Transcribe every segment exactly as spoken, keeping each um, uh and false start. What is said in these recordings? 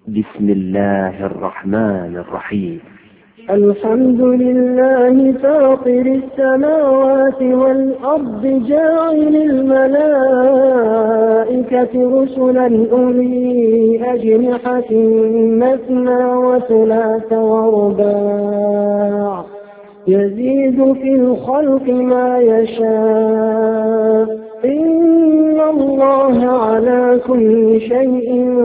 بسم الله الرحمن الرحيم. الحمد لله فاطر السماوات والأرض جاعل الملائكة رسلا أولي أجنحة مثنى وثلاث ورباع يزيد في الخلق ما يشاء إن الله على كل شيء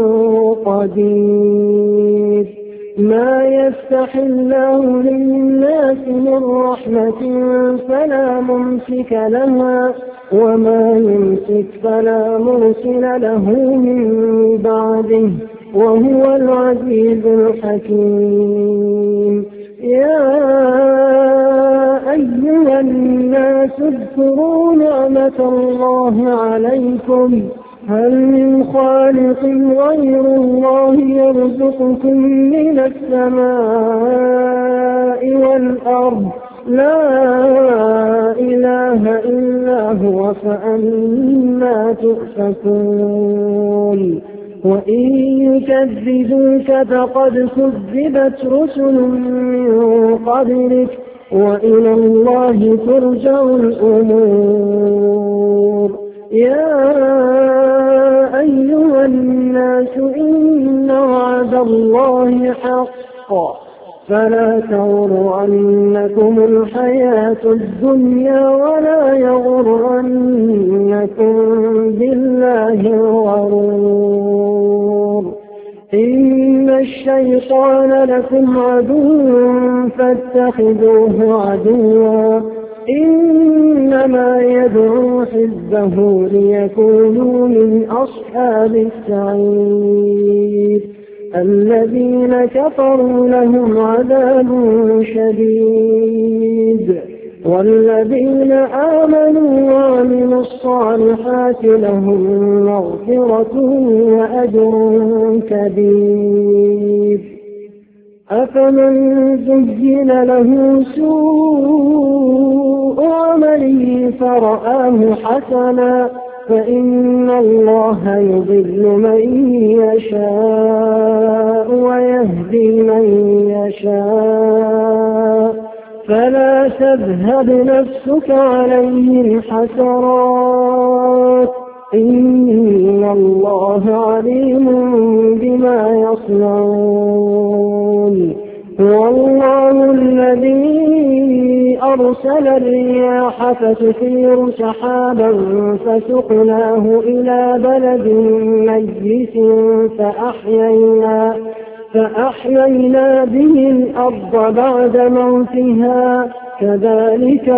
قدير. ما يفتح الله للناس من رحمة فلا ممسك لها وما يمسك فلا مرسل له من بعده وهو العزيز الحكيم. يا أيها الناس اذكروا نعمة الله عليكم هل من خالق غير الله يرزقكم من السماء والأرض لا إله إلا هو فأنى تؤفكون. وإن يكذبوك فقد كذبت رسل من قبلك وإلى الله ترجع الأمور. يا أيها الناس إن وعد الله حق فلا تغرنكم الحياة الدنيا ولا يغرنكم بالله الغرور. إن الشيطان لكم عدو فاتخذوه عدوا إنما يدعو حزبه ليكونوا من أصحاب السعير. الذين كفروا لهم عذاب شديد والذين آمنوا وعملوا الصالحات لهم مغفرة وأجر كبير. أفمن زين له سوء عمله فرآه حسنا فإن الله يضل من يشاء ويهدي من يشاء فلا تذهب نفسك عليهم حسرات إن الله عليم بما يصنعون. والله الذي أرسل الرياح فتثير سحابا فسقناه إلى بلد ميت فأحيينا, فأحيينا به الأرض بعد موتها كذلك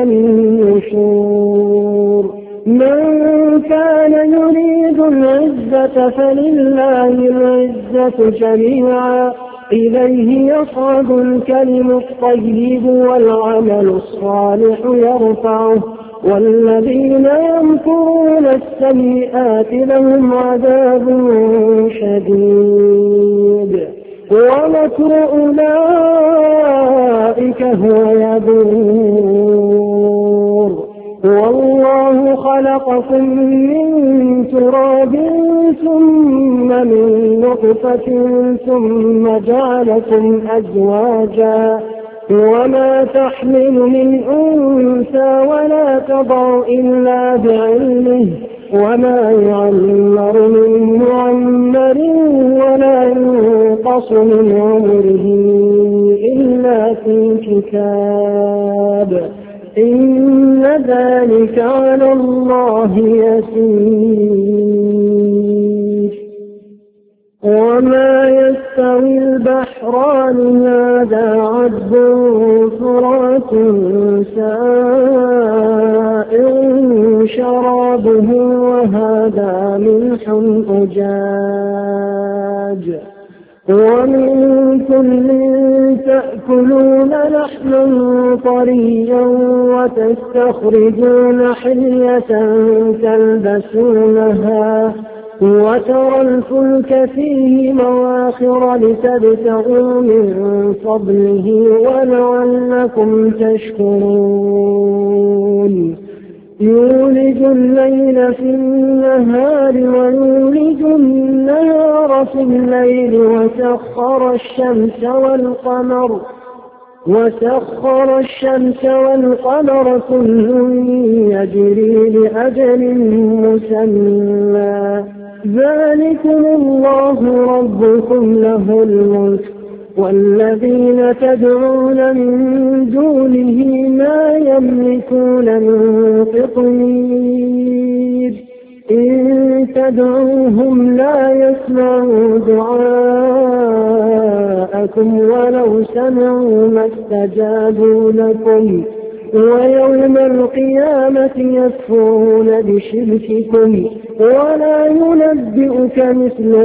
النشور. من كان يريد العزة فلله العزة جميعا إليه يصعد الكلم الطيب والعمل الصالح يرفعه والذين يمكرون السيئات لهم عذاب شديد ومكر أولئك هو يبور. والله خلقكم من تراب ثم من نطفة ثم جعلكم أزواجا وما تحمل من أنثى ولا تضع إلا بعلمه وما يعمر من معمر ولا ينقص من عمره إلا في كتاب إن ذلك على الله يسير. وما يستوي البحران هذا عذب فرات سائغ شرابه وهذا ملح أجاج ومن كل تأكلون لحما طريا وتستخرجون حلية تلبسونها وترى الفلك فيه مواخر لتبتغوا من فضله ولعلكم تشكرون. يولج الليل في النهار ويولج النهار في الليل وسخر الشمس والقمر وسخر الشمس والقمر كل يجري لأجل مسمى ذلكم الله ربكم له الملك والذين تدعون من دونه ما يملكون من قطمير إن تدعوهم لا يسمعوا دعاءكم ولو سمعوا ما استجابوا لكم ويوم القيامة يكفرون بشرككم ولا ينبئك مثل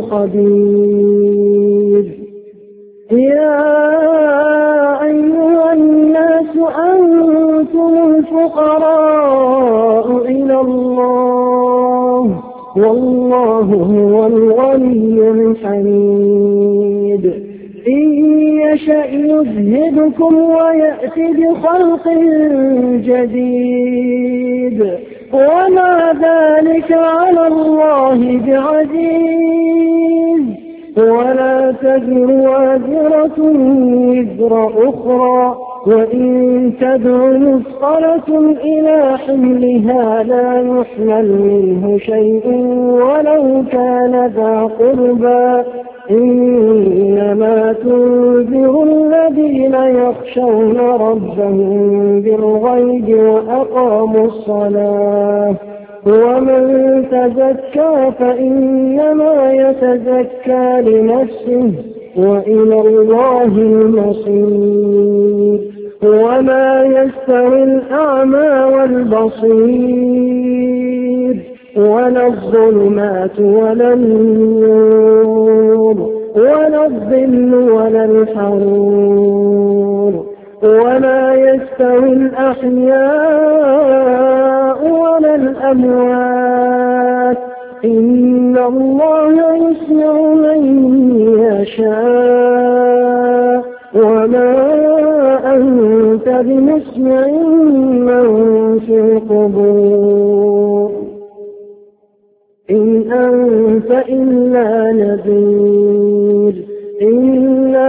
خبير يا أيها الناس أنتم الفقراء إلى الله والله هو الغني الحميد إن يشأ يذهبكم ويأتي بخلق جديد وما ذلك على الله بعزيز ولا تزر وازرة وزر أخرى وإن تدع مثقلة إلى حملها لا يحمل منه شيء ولو كان ذا قربى إنما تنذر الذين يخشون ربهم بالغيب وأقاموا الصلاة ومن تزكى فإنما يتزكى لنفسه وإلى الله المصير وما يستوي الأعمى والبصير ولا الظلمات ولا النور ولا الظل ولا الحرور وما يستوي الأحياء ولا الأموات إن الله يسمع من يشاء وما أنت بمسمع من في القبور إن أنت إلا نذير إنا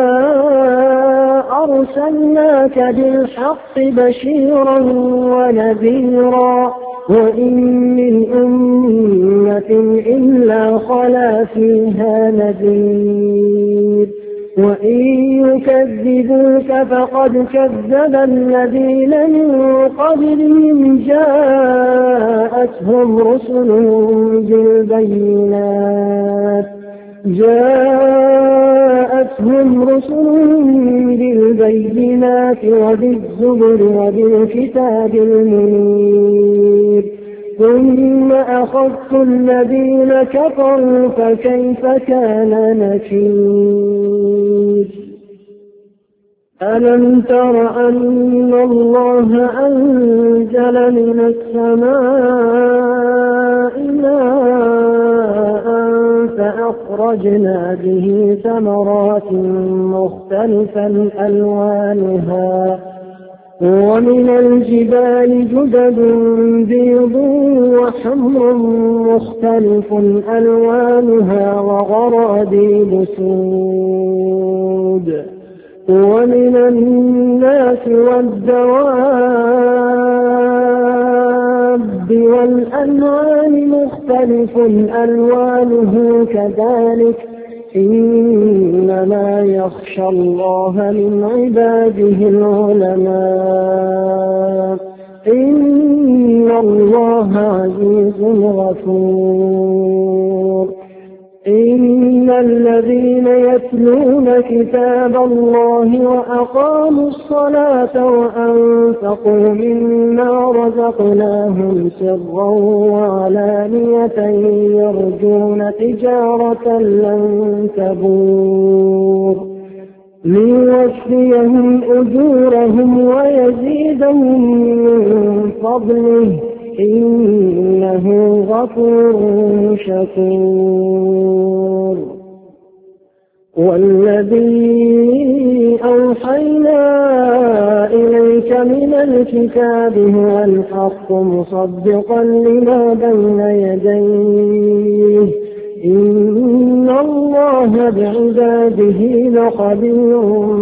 أرسلناك بالحق بشيرا ونذيرا وإن من أمة إلا خلا فيها نذير وإن يكذبوك فقد كذب الذين من قبلهم جاءتهم رسلهم بالبينات جاءتهم رسلهم بالبينات وبالزبر وبالكتاب المنير ثم أخذت الذين كفروا فكيف كان نكير ألم تر أن الله أنزل من السماء ماء فأخرجنا به ثمرات مختلفا ألوانها ومن الجبال جدد بيض وحمر مختلف ألوانها وغرابيب سود ومن الناس والدواب والأنعام مختلف ألوانه كذلك إنما يخشى الله من عباده العلماء إن الله عزيز غفور إن الذين يتلون كتاب الله وأقاموا الصلاة وأنفقوا مما رزقناهم سرا وعلانية يرجون تجارة لن تبور ليوفيهم أجورهم ويزيدهم من فضله إنه غفور شكور والذي أوحينا إليك أوتيت من الكتاب هو الحق مصدقا لما بين يديه إن الله بعباده لخبير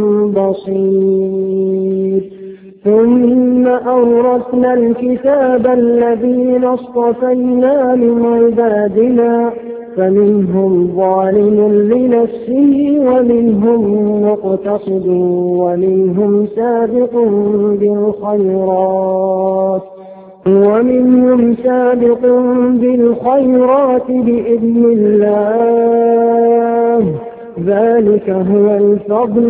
بصير ثم أورثنا الكتاب الذين اصطفينا من عبادنا فمنهم ظالم لنفسه ومنهم مقتصد ومنهم سابق بالخيرات ومنهم سابق بالخيرات بإذن الله ذلك هو الفضل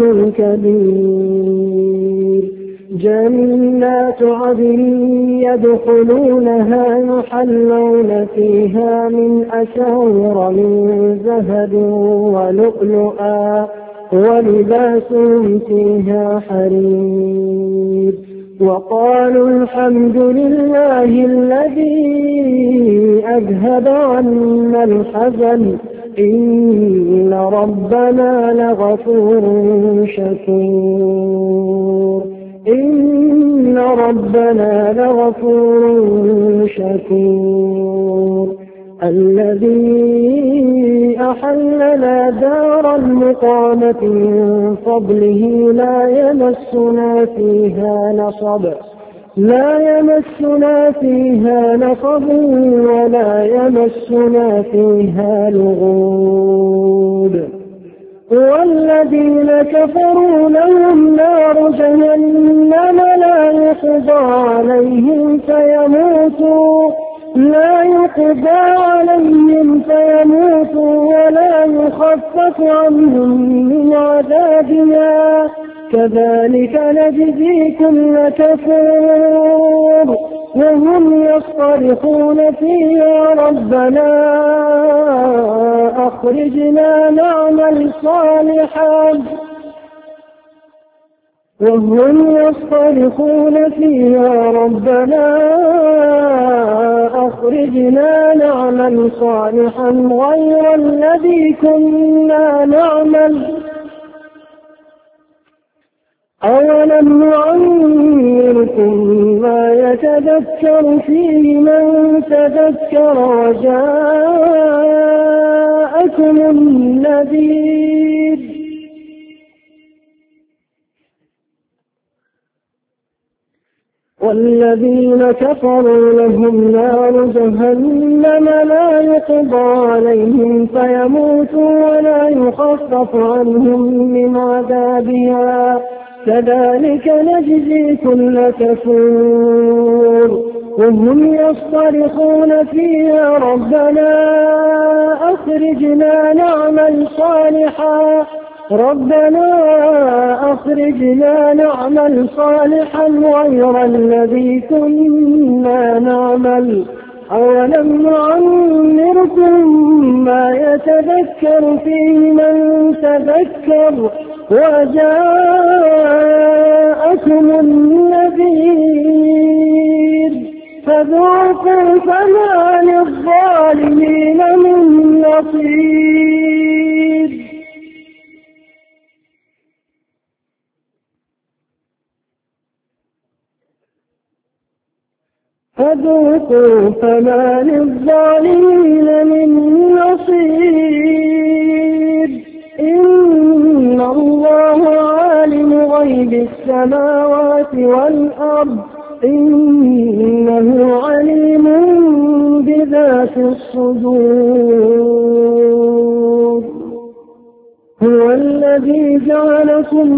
الكبير جنات عدن يدخلونها يحلون فيها من أساور من ذهب ولؤلؤا ولباسهم فيها حرير وقالوا الحمد لله الذي أذهب عنا الحزن إن ربنا لغفور شكور إن ربنا لغفور شكور الذي أحلنا دار المقامة من فضله لا يمسنا فيها نصب لا يمسنا فيها نصب ولا يمسنا فيها لغوب والذين كفروا لهم نار جهنم لا يقضى عليهم فيموتوا لا يقضى عليهم فيموتوا ولا يخفف عنهم من عذابها كذلك نجزي كل كفور وهم يصطرخون فيها ربنا أخرجنا نعمل صالحا وهم يصطرخون فيها ربنا أخرجنا نعمل صالحا غير الذي كنا نعمل أولم نعمركم ما يتذكر فيه من تذكر وجاءكم النذير والذين كفروا لهم نار جهنم لا يقضى عليهم فيموتوا ولا يخفف عنهم من عذابها كذلك نجزي كل كفور وهم يصطرخون فيها ربنا أخرجنا نعمل صالحا ربنا أخرجنا نعمل صالحا غير الذي كنا نعمل أولم نعمركم ما يتذكر فيه من تذكر وجاءكم النذير فذوقوا فما للظالمين من نصير فذوقوا فما للظالمين من نصير إن الله عالم غيب السماوات والأرض إنه عليم بذات الصدور هو الذي جعلكم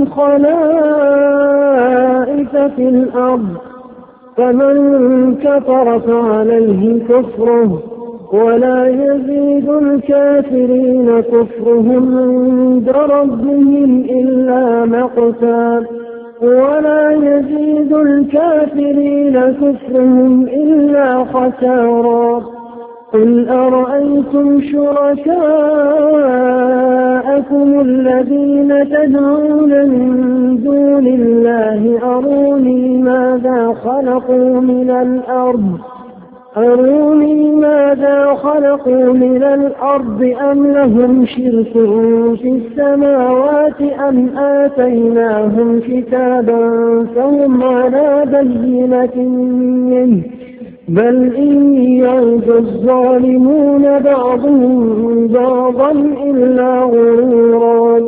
خلائف في الأرض فمن كفر فعليه كفره ولا يزيد الكافرين كفرهم عند ربهم إلا مقتا ولا يزيد الكافرين كفرهم إلا خسارا قل أرأيتم شركاءكم الذين تدعون من دون الله أروني ماذا خلقوا من الأرض أروني ماذا خلقوا من الأرض أم لهم شرك في السماوات أم آتيناهم كتابا فهم على بينة منه بل إن يعد الظالمون بعضهم بعضا إلا غرورا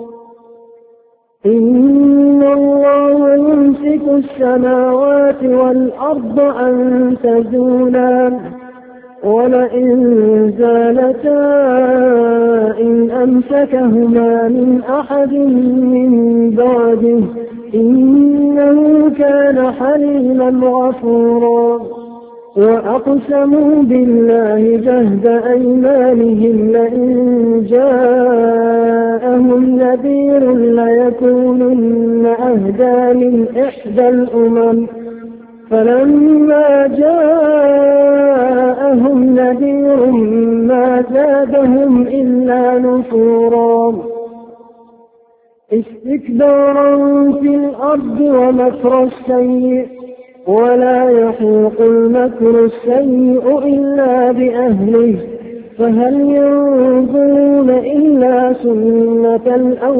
إن الله يمسك السماوات والأرض أن تزولا ولئن زالتا إن أمسكهما من أحد من بعده إنه كان حليما غفورا وأقسموا بالله جهد أيمانهم لئن جاءهم نذير ليكونن أهدى من إحدى الأمم فلما جاءهم نذير ما زادهم إلا نفورا استكبارا في الأرض ومكر السيء ولا يحيق المكر السيء إلا بأهله فهل ينظرون إلا سنة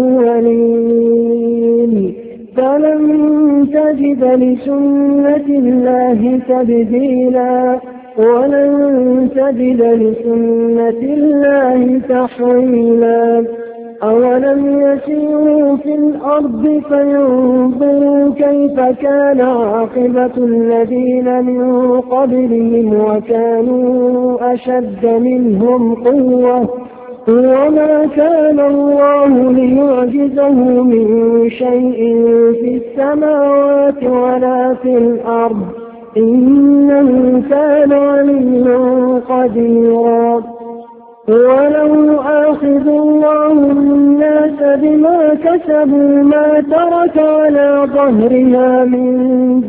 الأولين فلن تجد لسنة الله تبديلا ولن تجد لسنة الله تحويلا أولم يسيروا في الأرض فينظروا كيف كان عاقبة الذين من قبلهم وكانوا أشد منهم قوة وما كان الله ليعجزه من شيء في السماوات ولا في الأرض إنه كان عليا قديرا ولو آخذ الله الناس بما كسبوا ما ترك على ظهرها من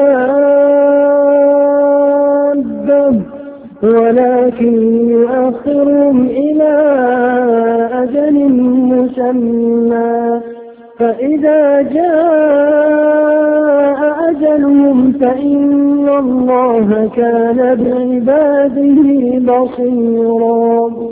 دابة ولكن يؤخرهم إلى أجل مسمى فإذا جاء أجلهم فإن الله كان بعباده بصيرا.